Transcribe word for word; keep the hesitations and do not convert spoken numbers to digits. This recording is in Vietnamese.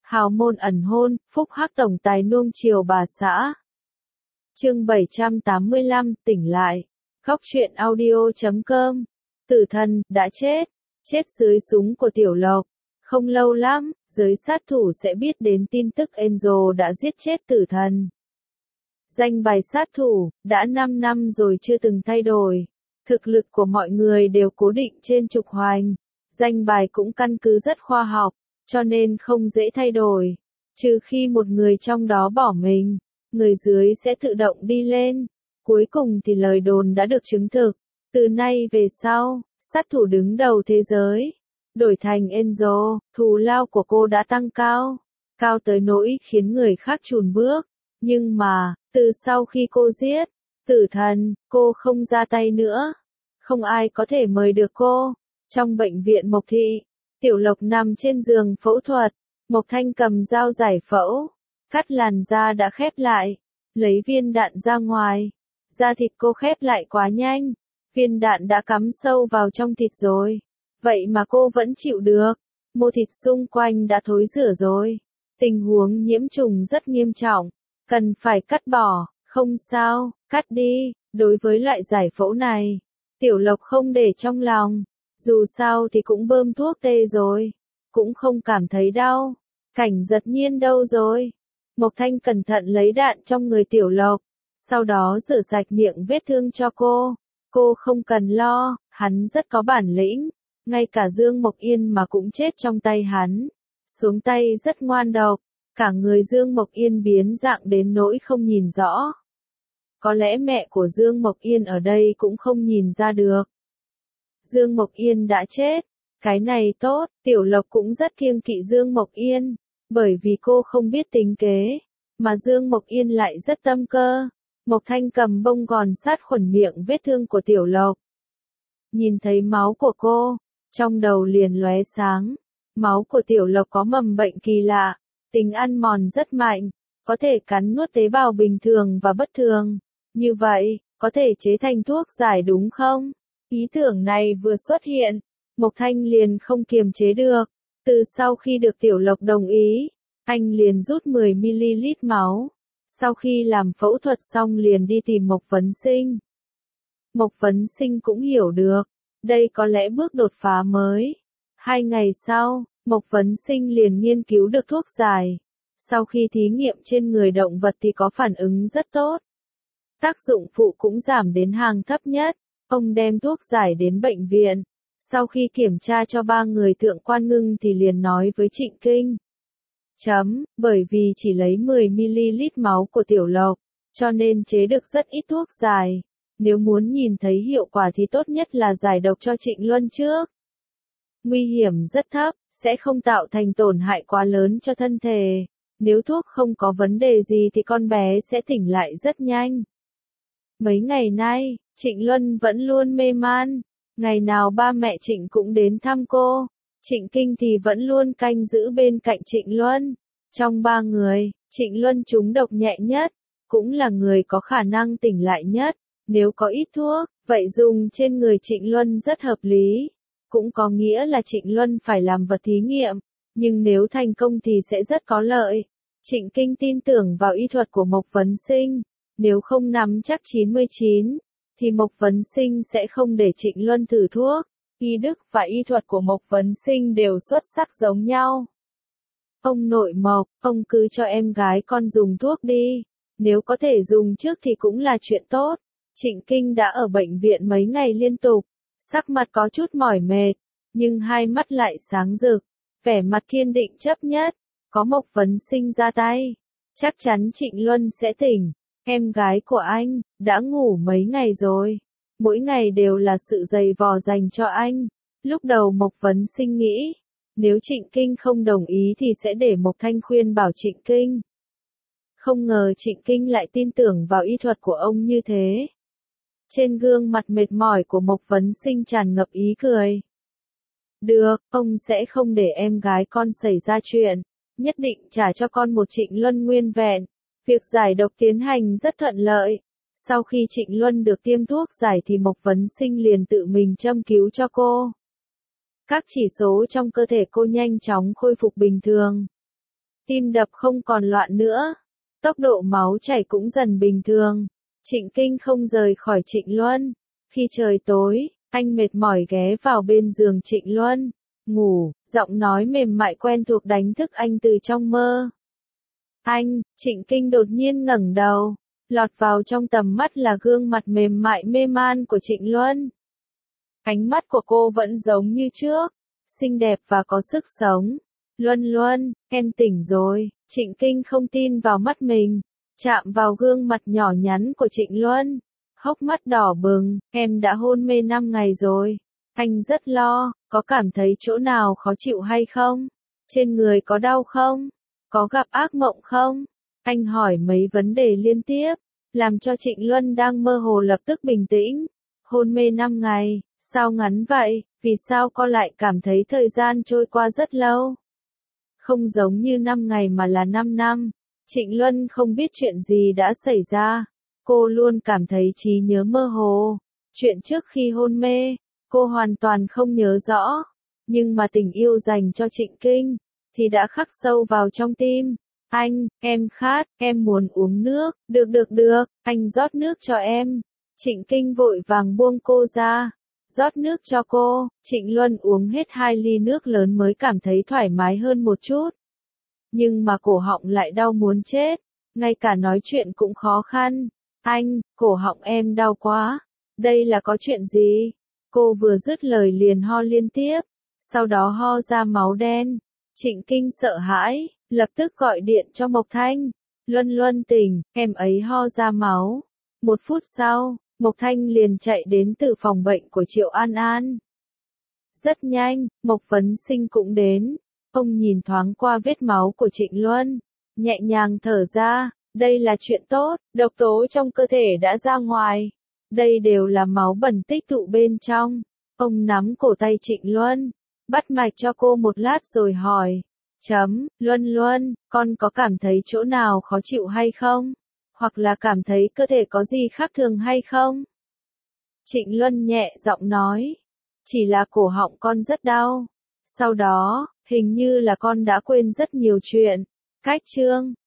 Hào môn ẩn hôn, phúc hắc tổng tài nuông chiều bà xã. Chương bảy trăm tám mươi lăm, tỉnh lại. Góc truyện audio chấm com. Tử thần, đã chết. Chết dưới súng của Tiểu Lộc. Không lâu lắm, giới sát thủ sẽ biết đến tin tức Angel đã giết chết tử thần. Danh bài sát thủ, đã năm năm rồi chưa từng thay đổi. Thực lực của mọi người đều cố định trên trục hoành. Danh bài cũng căn cứ rất khoa học, cho nên không dễ thay đổi. Trừ khi một người trong đó bỏ mình, người dưới sẽ tự động đi lên. Cuối cùng thì lời đồn đã được chứng thực. Từ nay về sau, sát thủ đứng đầu thế giới đổi thành Angel, thù lao của cô đã tăng cao. Cao tới nỗi khiến người khác chùn bước. Nhưng mà, từ sau khi cô giết tử thần, cô không ra tay nữa. Không ai có thể mời được cô. Trong bệnh viện Mộc Thị, Tiểu Lộc nằm trên giường phẫu thuật. Mộc Thanh cầm dao giải phẫu, cắt làn da đã khép lại, lấy viên đạn ra ngoài. Da thịt cô khép lại quá nhanh, viên đạn đã cắm sâu vào trong thịt rồi. Vậy mà cô vẫn chịu được, mô thịt xung quanh đã thối rữa rồi. Tình huống nhiễm trùng rất nghiêm trọng, cần phải cắt bỏ. Không sao, cắt đi. Đối với loại giải phẫu này, Tiểu Lộc không để trong lòng. Dù sao thì cũng bơm thuốc tê rồi, cũng không cảm thấy đau. Cảnh Giật Nhiên đâu rồi? Mộc Thanh cẩn thận lấy đạn trong người Tiểu Lộc, sau đó rửa sạch miệng vết thương cho cô. Cô không cần lo, hắn rất có bản lĩnh, ngay cả Dương Mộc Yên mà cũng chết trong tay hắn. Xuống tay rất ngoan độc, cả người Dương Mộc Yên biến dạng đến nỗi không nhìn rõ. Có lẽ mẹ của Dương Mộc Yên ở đây cũng không nhìn ra được. Dương Mộc Yên đã chết. Cái này tốt, Tiểu Lộc cũng rất kiêng kỵ Dương Mộc Yên, bởi vì cô không biết tính kế, mà Dương Mộc Yên lại rất tâm cơ. Mộc Thanh cầm bông gòn sát khuẩn miệng vết thương của Tiểu Lộc. Nhìn thấy máu của cô, trong đầu liền lóe sáng. Máu của Tiểu Lộc có mầm bệnh kỳ lạ, tính ăn mòn rất mạnh, có thể cắn nuốt tế bào bình thường và bất thường. Như vậy, có thể chế thành thuốc giải đúng không? Ý tưởng này vừa xuất hiện, Mộc Thanh liền không kiềm chế được. Từ sau khi được Tiểu Lộc đồng ý, anh liền rút mười mi-li-lít máu. Sau khi làm phẫu thuật xong liền đi tìm Mộc Vấn Sinh. Mộc Vấn Sinh cũng hiểu được, đây có lẽ bước đột phá mới. Hai ngày sau, Mộc Vấn Sinh liền nghiên cứu được thuốc giải. Sau khi thí nghiệm trên người động vật thì có phản ứng rất tốt. Tác dụng phụ cũng giảm đến hàng thấp nhất. Ông đem thuốc giải đến bệnh viện. Sau khi kiểm tra cho ba người Thượng Quan Ngưng thì liền nói với Trịnh Kinh. Chấm, bởi vì chỉ lấy mười mi-li-lít máu của Tiểu Lộc, cho nên chế được rất ít thuốc giải. Nếu muốn nhìn thấy hiệu quả thì tốt nhất là giải độc cho Trịnh Luân trước. Nguy hiểm rất thấp, sẽ không tạo thành tổn hại quá lớn cho thân thể. Nếu thuốc không có vấn đề gì thì con bé sẽ tỉnh lại rất nhanh. Mấy ngày nay, Trịnh Luân vẫn luôn mê man. Ngày nào ba mẹ Trịnh cũng đến thăm cô. Trịnh Kinh thì vẫn luôn canh giữ bên cạnh Trịnh Luân. Trong ba người, Trịnh Luân trúng độc nhẹ nhất, cũng là người có khả năng tỉnh lại nhất. Nếu có ít thuốc, vậy dùng trên người Trịnh Luân rất hợp lý. Cũng có nghĩa là Trịnh Luân phải làm vật thí nghiệm, nhưng nếu thành công thì sẽ rất có lợi. Trịnh Kinh tin tưởng vào y thuật của Mộc Vấn Sinh. Nếu không nắm chắc chín mươi chín, thì Mộc Vấn Sinh sẽ không để Trịnh Luân thử thuốc. Y đức và y thuật của Mộc Vấn Sinh đều xuất sắc giống nhau. Ông nội Mộc, ông cứ cho em gái con dùng thuốc đi. Nếu có thể dùng trước thì cũng là chuyện tốt. Trịnh Kinh đã ở bệnh viện mấy ngày liên tục. Sắc mặt có chút mỏi mệt, nhưng hai mắt lại sáng rực. Vẻ mặt kiên định chấp nhất. Có Mộc Vấn Sinh ra tay, chắc chắn Trịnh Luân sẽ tỉnh. Em gái của anh, đã ngủ mấy ngày rồi. Mỗi ngày đều là sự giày vò dành cho anh. Lúc đầu Mộc Vấn Sinh nghĩ, nếu Trịnh Kinh không đồng ý thì sẽ để Mộc Thanh khuyên bảo Trịnh Kinh. Không ngờ Trịnh Kinh lại tin tưởng vào y thuật của ông như thế. Trên gương mặt mệt mỏi của Mộc Vấn Sinh tràn ngập ý cười. Được, ông sẽ không để em gái con xảy ra chuyện. Nhất định trả cho con một Trịnh Luân nguyên vẹn. Việc giải độc tiến hành rất thuận lợi. Sau khi Trịnh Luân được tiêm thuốc giải thì Mộc Vấn Sinh liền tự mình châm cứu cho cô. Các chỉ số trong cơ thể cô nhanh chóng khôi phục bình thường. tim đập không còn loạn nữa, tốc độ máu chảy cũng dần bình thường. Trịnh Kinh không rời khỏi Trịnh Luân. Khi trời tối, anh mệt mỏi ghé vào bên giường Trịnh Luân, ngủ, giọng nói mềm mại quen thuộc đánh thức anh từ trong mơ. Anh, Trịnh Kinh đột nhiên ngẩng đầu, lọt vào trong tầm mắt là gương mặt mềm mại mê man của Trịnh Luân. Ánh mắt của cô vẫn giống như trước, xinh đẹp và có sức sống. Luân Luân, em tỉnh rồi. Trịnh Kinh không tin vào mắt mình, chạm vào gương mặt nhỏ nhắn của Trịnh Luân, hốc mắt đỏ bừng, em đã hôn mê năm ngày rồi. Anh rất lo, có cảm thấy chỗ nào khó chịu hay không? Trên người có đau không? Có gặp ác mộng không? Anh hỏi mấy vấn đề liên tiếp, làm cho Trịnh Luân đang mơ hồ lập tức bình tĩnh. Hôn mê năm ngày, sao ngắn vậy? Vì sao con lại cảm thấy thời gian trôi qua rất lâu? Không giống như năm ngày mà là năm năm. Trịnh Luân không biết chuyện gì đã xảy ra. Cô luôn cảm thấy trí nhớ mơ hồ. Chuyện trước khi hôn mê, cô hoàn toàn không nhớ rõ. Nhưng mà tình yêu dành cho Trịnh Kinh, thì đã khắc sâu vào trong tim. Anh, em khát, em muốn uống nước. Được được được, anh rót nước cho em. Trịnh Kinh vội vàng buông cô ra, rót nước cho cô. Trịnh Luân uống hết hai ly nước lớn mới cảm thấy thoải mái hơn một chút. Nhưng mà cổ họng lại đau muốn chết, ngay cả nói chuyện cũng khó khăn. Anh, cổ họng em đau quá. Đây là có chuyện gì? Cô vừa dứt lời liền ho liên tiếp, sau đó ho ra máu đen. Trịnh Kinh sợ hãi, lập tức gọi điện cho Mộc Thanh. Luân Luân tỉnh, em ấy ho ra máu. Một phút sau, Mộc Thanh liền chạy đến từ phòng bệnh của Triệu An An. Rất nhanh, Mộc Vấn Sinh cũng đến. Ông nhìn thoáng qua vết máu của Trịnh Luân, nhẹ nhàng thở ra, đây là chuyện tốt, độc tố trong cơ thể đã ra ngoài. Đây đều là máu bẩn tích tụ bên trong. Ông nắm cổ tay Trịnh Luân, bắt mạch cho cô một lát rồi hỏi. Chấm, Luân Luân, con có cảm thấy chỗ nào khó chịu hay không? Hoặc là cảm thấy cơ thể có gì khác thường hay không? Trịnh Luân nhẹ giọng nói. Chỉ là cổ họng con rất đau. Sau đó, hình như là con đã quên rất nhiều chuyện. Cách chương